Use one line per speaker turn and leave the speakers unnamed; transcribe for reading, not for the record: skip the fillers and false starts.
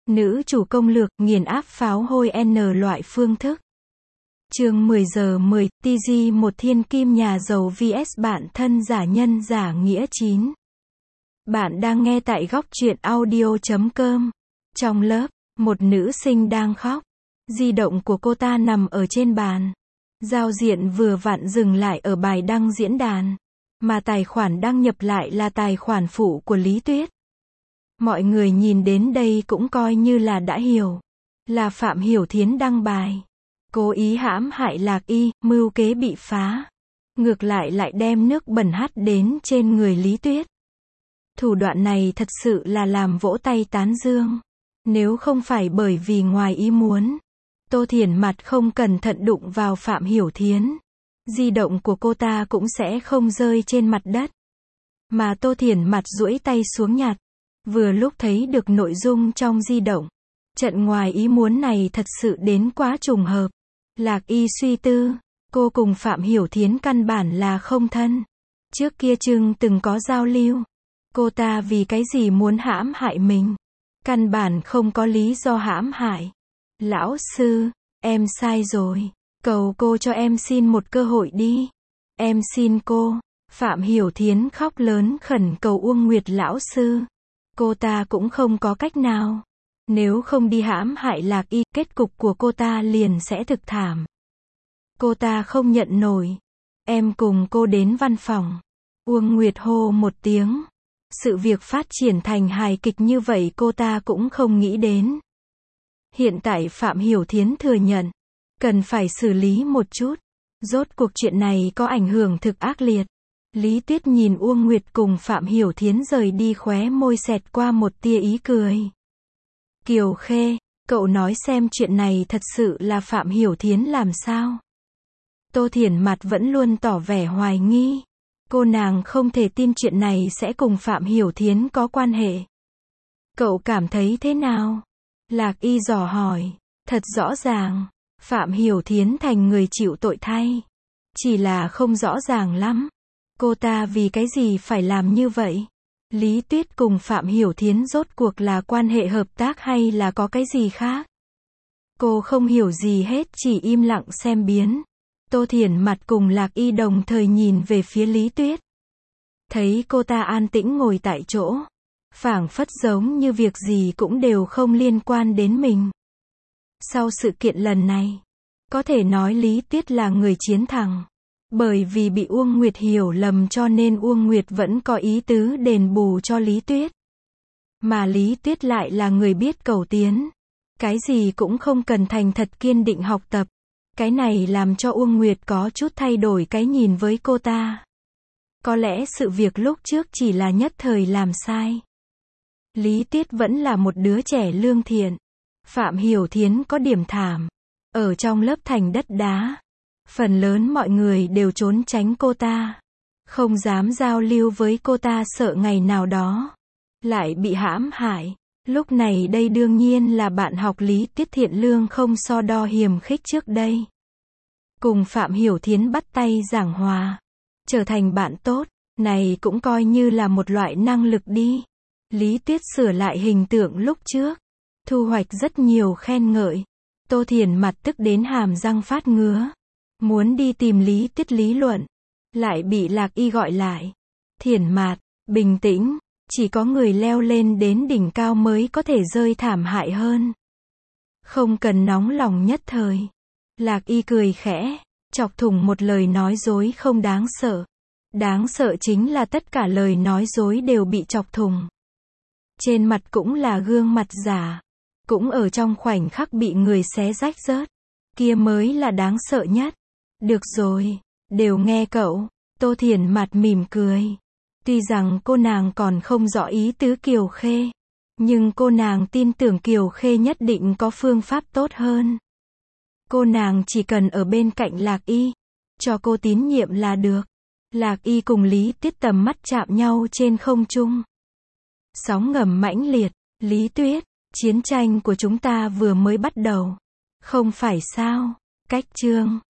Nữ chủ công lược, nghiền áp pháo hôi N loại phương thức. Chương 10 giờ 10, TG một thiên kim nhà giàu vs bạn thân giả nhân giả nghĩa 9. Bạn đang nghe tại góc truyện audio.com. Trong lớp, một nữ sinh đang khóc. Di động của cô ta nằm ở trên bàn. Giao diện vừa vặn dừng lại ở bài đăng diễn đàn. Mà tài khoản đăng nhập lại là tài khoản phụ của Lý Tuyết. Mọi người nhìn đến đây cũng coi như là đã hiểu. Là Phạm Hiểu Thiến đăng bài. Cố ý hãm hại Lạc Y, mưu kế bị phá. Ngược lại lại đem nước bẩn hắt đến trên người Lý Tuyết. Thủ đoạn này thật sự là làm vỗ tay tán dương. Nếu không phải bởi vì ngoài ý muốn, Tô Thiển Mặt không cẩn thận đụng vào Phạm Hiểu Thiến, di động của cô ta cũng sẽ không rơi trên mặt đất. Mà Tô Thiển Mặt duỗi tay xuống nhặt. Vừa lúc thấy được nội dung trong di động. Trận ngoài ý muốn này thật sự đến quá trùng hợp. Lạc Y suy tư, cô cùng Phạm Hiểu Thiến căn bản là không thân. Trước kia chừng từng có giao lưu. Cô ta vì cái gì muốn hãm hại mình? Căn bản không có lý do hãm hại. Lão sư, em sai rồi. Cầu cô cho em xin một cơ hội đi. Em xin cô. Phạm Hiểu Thiến khóc lớn khẩn cầu Uông Nguyệt lão sư. Cô ta cũng không có cách nào. Nếu không đi hãm hại Lạc Y, kết cục của cô ta liền sẽ thực thảm. Cô ta không nhận nổi. Em cùng cô đến văn phòng. Uông Nguyệt hô một tiếng. Sự việc phát triển thành hài kịch như vậy cô ta cũng không nghĩ đến. Hiện tại Phạm Hiểu Thiến thừa nhận. Cần phải xử lý một chút. Rốt cuộc chuyện này có ảnh hưởng thực ác liệt. Lý Tuyết nhìn Uông Nguyệt cùng Phạm Hiểu Thiến rời đi, khóe môi xẹt qua một tia ý cười. Kiều Khê, cậu nói xem chuyện này thật sự là Phạm Hiểu Thiến làm sao? Tô Thiển Mặt vẫn luôn tỏ vẻ hoài nghi. Cô nàng không thể tin chuyện này sẽ cùng Phạm Hiểu Thiến có quan hệ. Cậu cảm thấy thế nào? Lạc Y dò hỏi. Thật rõ ràng, Phạm Hiểu Thiến thành người chịu tội thay. Chỉ là không rõ ràng lắm. Cô ta vì cái gì phải làm như vậy? Lý Tuyết cùng Phạm Hiểu Thiến rốt cuộc là quan hệ hợp tác hay là có cái gì khác? Cô không hiểu gì hết, chỉ im lặng xem biến. Tô Thiển Mặt cùng Lạc Y đồng thời nhìn về phía Lý Tuyết. Thấy cô ta an tĩnh ngồi tại chỗ. Phảng phất giống như việc gì cũng đều không liên quan đến mình. Sau sự kiện lần này, có thể nói Lý Tuyết là người chiến thắng. Bởi vì bị Uông Nguyệt hiểu lầm cho nên Uông Nguyệt vẫn có ý tứ đền bù cho Lý Tuyết. Mà Lý Tuyết lại là người biết cầu tiến. Cái gì cũng không cần thành thật kiên định học tập. Cái này làm cho Uông Nguyệt có chút thay đổi cái nhìn với cô ta. Có lẽ sự việc lúc trước chỉ là nhất thời làm sai. Lý Tuyết vẫn là một đứa trẻ lương thiện. Phạm Hiểu Thiến có điểm thảm. Ở trong lớp thành đất đá. Phần lớn mọi người đều trốn tránh cô ta. Không dám giao lưu với cô ta, sợ ngày nào đó lại bị hãm hại. Lúc này đây đương nhiên là bạn học Lý Tuyết thiện lương không so đo hiềm khích trước đây. Cùng Phạm Hiểu Thiến bắt tay giảng hòa. Trở thành bạn tốt. Này cũng coi như là một loại năng lực đi. Lý Tuyết sửa lại hình tượng lúc trước. Thu hoạch rất nhiều khen ngợi. Tô Thiển Mặt tức đến hàm răng phát ngứa. Muốn đi tìm Lý Tuyết lý luận. Lại bị Lạc Y gọi lại. Thiển Mặt, bình tĩnh. Chỉ có người leo lên đến đỉnh cao mới có thể rơi thảm hại hơn. Không cần nóng lòng nhất thời. Lạc Y cười khẽ. Chọc thủng một lời nói dối không đáng sợ. Đáng sợ chính là tất cả lời nói dối đều bị chọc thủng. Trên mặt cũng là gương mặt giả. Cũng ở trong khoảnh khắc bị người xé rách rớt. Kia mới là đáng sợ nhất. Được rồi, đều nghe cậu. Tô Thiển Mặt mỉm cười. Tuy rằng cô nàng còn không rõ ý tứ Kiều Khê. Nhưng cô nàng tin tưởng Kiều Khê nhất định có phương pháp tốt hơn. Cô nàng chỉ cần ở bên cạnh Lạc Y. Cho cô tín nhiệm là được. Lạc Y cùng Lý Tuyết tầm mắt chạm nhau trên không trung. Sóng ngầm mãnh liệt. Lý Tuyết, chiến tranh của chúng ta vừa mới bắt đầu. Không phải sao? Cách chương